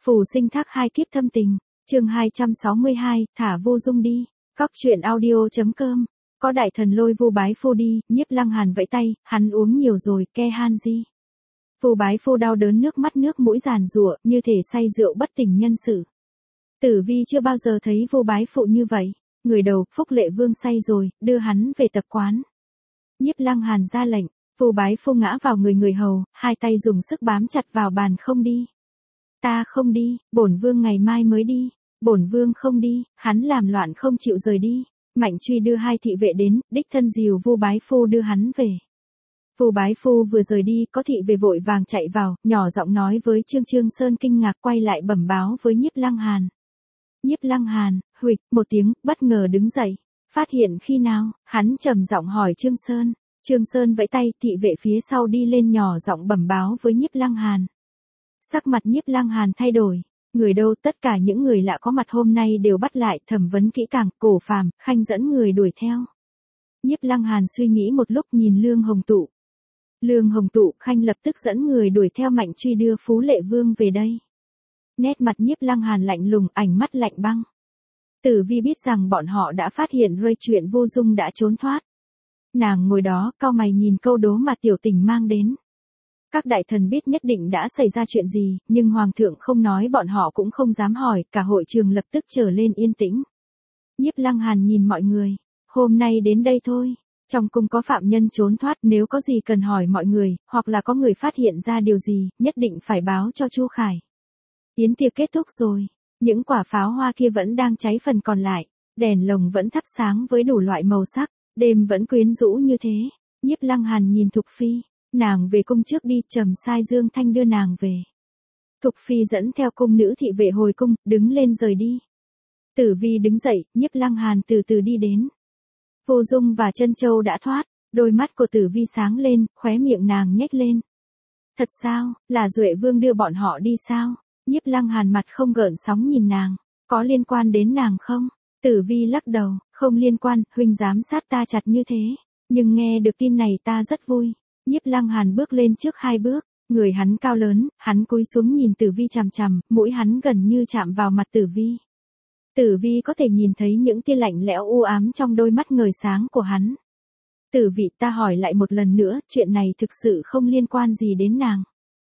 Phù sinh thác hai kiếp thâm tình, chương 262, thả Vu Dung đi. Cóc truyện audio.com. Có đại thần lôi Vu Bái Phu đi, Nhiếp Lăng Hàn vẫy tay, hắn uống nhiều rồi, ke han gì. Vu Bái Phu đau đớn nước mắt nước mũi giàn giụa, như thể say rượu bất tỉnh nhân sự. Tử Vi chưa bao giờ thấy Vu Bái Phụ như vậy, người đầu, Phúc Lệ Vương say rồi, đưa hắn về tập quán. Nhiếp Lăng Hàn ra lệnh, Vu Bái Phu ngã vào người hầu, hai tay dùng sức bám chặt vào bàn không đi. Ta không đi, bổn vương ngày mai mới đi, bổn vương không đi, hắn làm loạn không chịu rời đi. Mạnh Truy đưa hai thị vệ đến, đích thân dìu Vu Bái Phu đưa hắn về. Vu Bái Phu vừa rời đi, có thị vệ vội vàng chạy vào, nhỏ giọng nói với Trương Sơn, kinh ngạc quay lại bẩm báo với Nhiếp Lăng Hàn. Nhiếp Lăng Hàn, huỵch, một tiếng, bất ngờ đứng dậy. Phát hiện khi nào, hắn trầm giọng hỏi Trương Sơn. Trương Sơn vẫy tay, thị vệ phía sau đi lên nhỏ giọng bẩm báo với Nhiếp Lăng Hàn. Sắc mặt Nhiếp Lăng Hàn thay đổi. Người đâu, tất cả những người lạ có mặt hôm nay đều bắt lại, thẩm vấn kỹ càng, Cổ Phàm, Khanh dẫn người đuổi theo. Nhiếp Lăng Hàn suy nghĩ một lúc nhìn Lương Hồng Tụ. Lương Hồng Tụ, Khanh lập tức dẫn người đuổi theo Mạnh Truy đưa Phú Lệ Vương về đây. Nét mặt Nhiếp Lăng Hàn lạnh lùng, ánh mắt lạnh băng. Tử Vi biết rằng bọn họ đã phát hiện rơi chuyện Vu Dung đã trốn thoát. Nàng ngồi đó, cau mày nhìn câu đố mà Tiểu Tình mang đến. Các đại thần biết nhất định đã xảy ra chuyện gì, nhưng Hoàng thượng không nói bọn họ cũng không dám hỏi, cả hội trường lập tức trở lên yên tĩnh. Nhiếp Lăng Hàn nhìn mọi người, hôm nay đến đây thôi, trong cung có phạm nhân trốn thoát, nếu có gì cần hỏi mọi người, hoặc là có người phát hiện ra điều gì, nhất định phải báo cho Chu Khải. Yến tiệc kết thúc rồi, những quả pháo hoa kia vẫn đang cháy phần còn lại, đèn lồng vẫn thắp sáng với đủ loại màu sắc, đêm vẫn quyến rũ như thế. Nhiếp Lăng Hàn nhìn Thục Phi. Nàng về cung trước đi, trầm sai Dương Thanh đưa nàng về. Thục Phi dẫn theo cung nữ thị vệ hồi cung, đứng lên rời đi. Tử Vi đứng dậy, Nhiếp Lăng Hàn từ từ đi đến. Vu Dung và Trân Châu đã thoát, đôi mắt của Tử Vi sáng lên, khóe miệng nàng nhếch lên. Thật sao, là Duệ Vương đưa bọn họ đi sao? Nhiếp Lăng Hàn mặt không gợn sóng nhìn nàng, có liên quan đến nàng không? Tử Vi lắc đầu, không liên quan, huynh giám sát ta chặt như thế, nhưng nghe được tin này ta rất vui. Nhiếp Lăng Hàn bước lên trước hai bước, người hắn cao lớn, hắn cúi xuống nhìn Tử Vi chằm chằm, mũi hắn gần như chạm vào mặt Tử Vi. Tử Vi có thể nhìn thấy những tia lạnh lẽo u ám trong đôi mắt ngời sáng của hắn. Tử Vi, ta hỏi lại một lần nữa, chuyện này thực sự không liên quan gì đến nàng.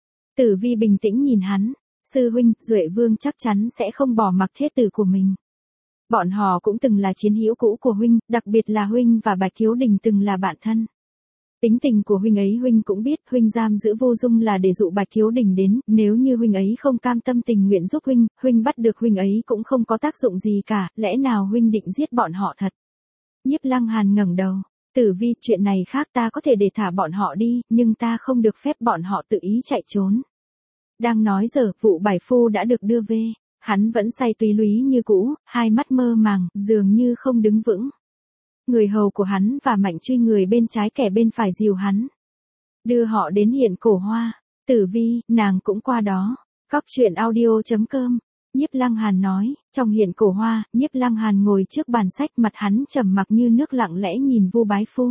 Tử Vi bình tĩnh nhìn hắn, sư huynh, Duệ Vương chắc chắn sẽ không bỏ mặc thê tử của mình. Bọn họ cũng từng là chiến hữu cũ của huynh, đặc biệt là huynh và Bạch Thiếu Đình từng là bạn thân. Tính tình của huynh ấy huynh cũng biết, huynh giam giữ Vu Dung là để dụ Bạch Thiếu Đình đến, nếu như huynh ấy không cam tâm tình nguyện giúp huynh bắt được huynh ấy cũng không có tác dụng gì cả, lẽ nào huynh định giết bọn họ thật? Nhiếp Lăng Hàn ngẩng đầu, Tử Vi, chuyện này khác, ta có thể để thả bọn họ đi, nhưng ta không được phép bọn họ tự ý chạy trốn. Đang nói giờ, Vụ Bái Phu đã được đưa về, hắn vẫn say túy lúy như cũ, hai mắt mơ màng, dường như không đứng vững. Người hầu của hắn và Mạnh Truy người bên trái kẻ bên phải dìu hắn. Đưa họ đến Hiện Cổ Hoa. Tử Vi, nàng cũng qua đó. Cóc truyện audio.com. Nhiếp Lăng Hàn nói, trong Hiện Cổ Hoa, Nhiếp Lăng Hàn ngồi trước bàn sách, mặt hắn trầm mặc như nước, lặng lẽ nhìn Vu Bái Phu.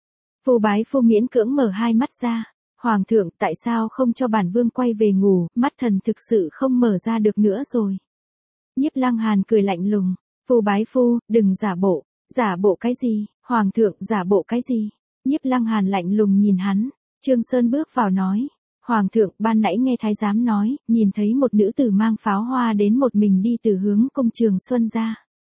Vu Bái Phu miễn cưỡng mở hai mắt ra. Hoàng thượng, tại sao không cho bản vương quay về ngủ, mắt thần thực sự không mở ra được nữa rồi. Nhiếp Lăng Hàn cười lạnh lùng. Vu Bái Phu, đừng giả bộ. Giả bộ cái gì, Hoàng thượng, giả bộ cái gì? Nhiếp Lăng Hàn lạnh lùng nhìn hắn. Trương Sơn bước vào nói. Hoàng thượng, ban nãy nghe thái giám nói, nhìn thấy một nữ tử mang pháo hoa đến một mình đi từ hướng cung Trường Xuân ra.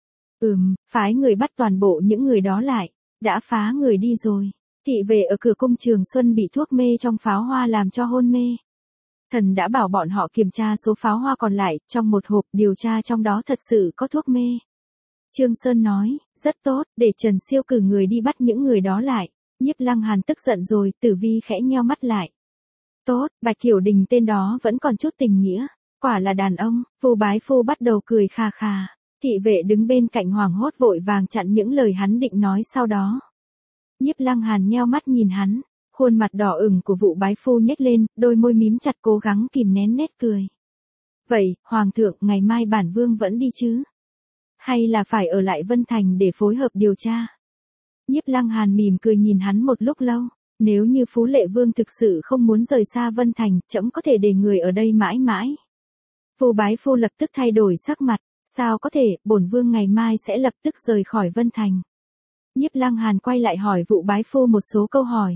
Phái người bắt toàn bộ những người đó lại, đã phá người đi rồi. Thị vệ ở cửa cung Trường Xuân bị thuốc mê trong pháo hoa làm cho hôn mê. Thần đã bảo bọn họ kiểm tra số pháo hoa còn lại, trong một hộp, điều tra trong đó thật sự có thuốc mê. Trương Sơn nói, rất tốt, để Trần Siêu cử người đi bắt những người đó lại. Nhiếp Lăng Hàn tức giận rồi, Tử Vi khẽ nheo mắt lại. Tốt, Bạch Thiểu Đình tên đó vẫn còn chút tình nghĩa, quả là đàn ông. Vu Bái Phu bắt đầu cười khà khà. Thị vệ đứng bên cạnh hoảng hốt vội vàng chặn những lời hắn định nói sau đó. Nhiếp Lăng Hàn nheo mắt nhìn hắn, khuôn mặt đỏ ửng của Vu Bái Phu nhếch lên, đôi môi mím chặt cố gắng kìm nén nét cười. Vậy, Hoàng thượng, ngày mai bản vương vẫn đi chứ? Hay là phải ở lại Vân Thành để phối hợp điều tra? Nhiếp Lăng Hàn mỉm cười nhìn hắn một lúc lâu. Nếu như Phú Lệ Vương thực sự không muốn rời xa Vân Thành, trẫm có thể để người ở đây mãi mãi. Vu Bái Phu lập tức thay đổi sắc mặt, sao có thể, bổn vương ngày mai sẽ lập tức rời khỏi Vân Thành. Nhiếp Lăng Hàn quay lại hỏi Vu Bái Phu một số câu hỏi.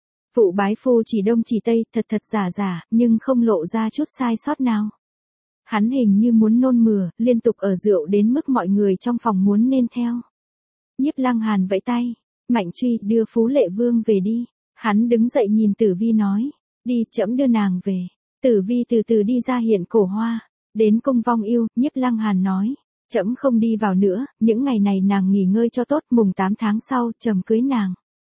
Vu Bái Phu chỉ đông chỉ tây, thật thật giả giả, nhưng không lộ ra chút sai sót nào. Hắn hình như muốn nôn mửa, liên tục ở rượu đến mức mọi người trong phòng muốn nên theo. Nhiếp Lăng Hàn vẫy tay, Mạnh Truy đưa Phú Lệ Vương về đi. Hắn đứng dậy nhìn Tử Vi nói, đi trẫm đưa nàng về. Tử Vi từ từ đi ra Hiện Cổ Hoa, đến cung Vong Yêu, Nhiếp Lăng Hàn nói, trẫm không đi vào nữa, những ngày này nàng nghỉ ngơi cho tốt, mùng 8 tháng sau, trẫm cưới nàng.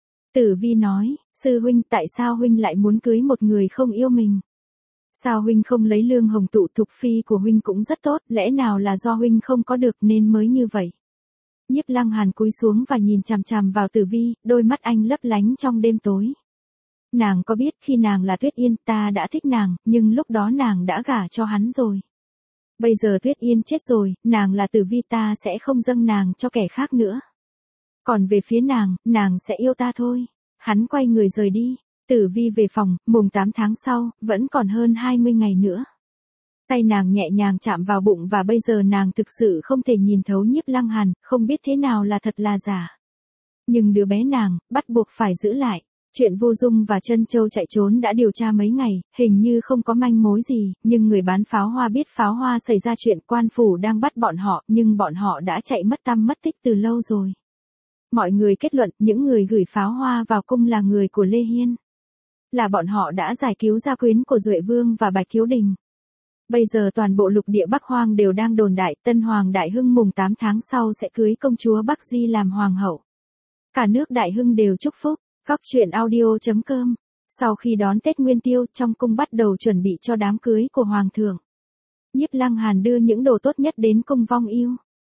Tử Vi nói, sư huynh tại sao huynh lại muốn cưới một người không yêu mình? Sao huynh không lấy Lương Hồng Tụ Thục phi của huynh cũng rất tốt, lẽ nào là do huynh không có được nên mới như vậy? Nhiếp Lăng Hàn cúi xuống và nhìn chằm chằm vào Tử Vi, đôi mắt anh lấp lánh trong đêm tối. Nàng có biết khi nàng là Tuyết Yên ta đã thích nàng, nhưng lúc đó nàng đã gả cho hắn rồi. Bây giờ Tuyết Yên chết rồi, nàng là Tử Vi ta sẽ không dâng nàng cho kẻ khác nữa. Còn về phía nàng sẽ yêu ta thôi. Hắn quay người rời đi. Tử Vi về phòng, mùng 8 tháng sau, vẫn còn hơn 20 ngày nữa. Tay nàng nhẹ nhàng chạm vào bụng và bây giờ nàng thực sự không thể nhìn thấu Nhiếp Lăng Hàn, không biết thế nào là thật là giả. Nhưng đứa bé nàng, bắt buộc phải giữ lại. Chuyện Vô Dung và Trân Châu chạy trốn đã điều tra mấy ngày, hình như không có manh mối gì, nhưng người bán pháo hoa biết pháo hoa xảy ra chuyện quan phủ đang bắt bọn họ, nhưng bọn họ đã chạy mất tăm mất tích từ lâu rồi. Mọi người kết luận những người gửi pháo hoa vào cung là người của Lê Hiên. Là bọn họ đã giải cứu gia quyến của Duệ Vương và Bạch Thiếu Đình. Bây giờ toàn bộ lục địa Bắc Hoang đều đang đồn đại Tân Hoàng Đại Hưng mùng 8 tháng sau sẽ cưới công chúa Bắc Di làm hoàng hậu. Cả nước Đại Hưng đều chúc phúc. Cóc truyện audio.com. Sau khi đón Tết Nguyên Tiêu, trong cung bắt đầu chuẩn bị cho đám cưới của Hoàng thượng. Nhiếp Lăng Hàn đưa những đồ tốt nhất đến cung Vong Yêu.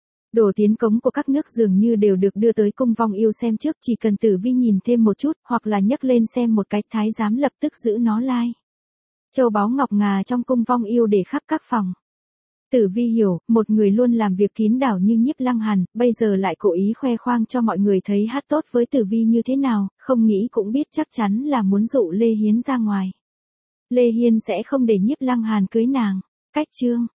Đồ tiến cống của các nước dường như đều được đưa tới cung Vong Yêu xem trước, chỉ cần Tử Vi nhìn thêm một chút, hoặc là nhấc lên xem một cái, thái giám lập tức giữ nó lai. Châu báu ngọc ngà trong cung Vong Yêu để khắp các phòng. Tử Vi hiểu, một người luôn làm việc kín đảo như Nhiếp Lăng Hàn, bây giờ lại cố ý khoe khoang cho mọi người thấy hát tốt với Tử Vi như thế nào, không nghĩ cũng biết chắc chắn là muốn dụ Lê Hiến ra ngoài. Lê Hiên sẽ không để Nhiếp Lăng Hàn cưới nàng. Cách chương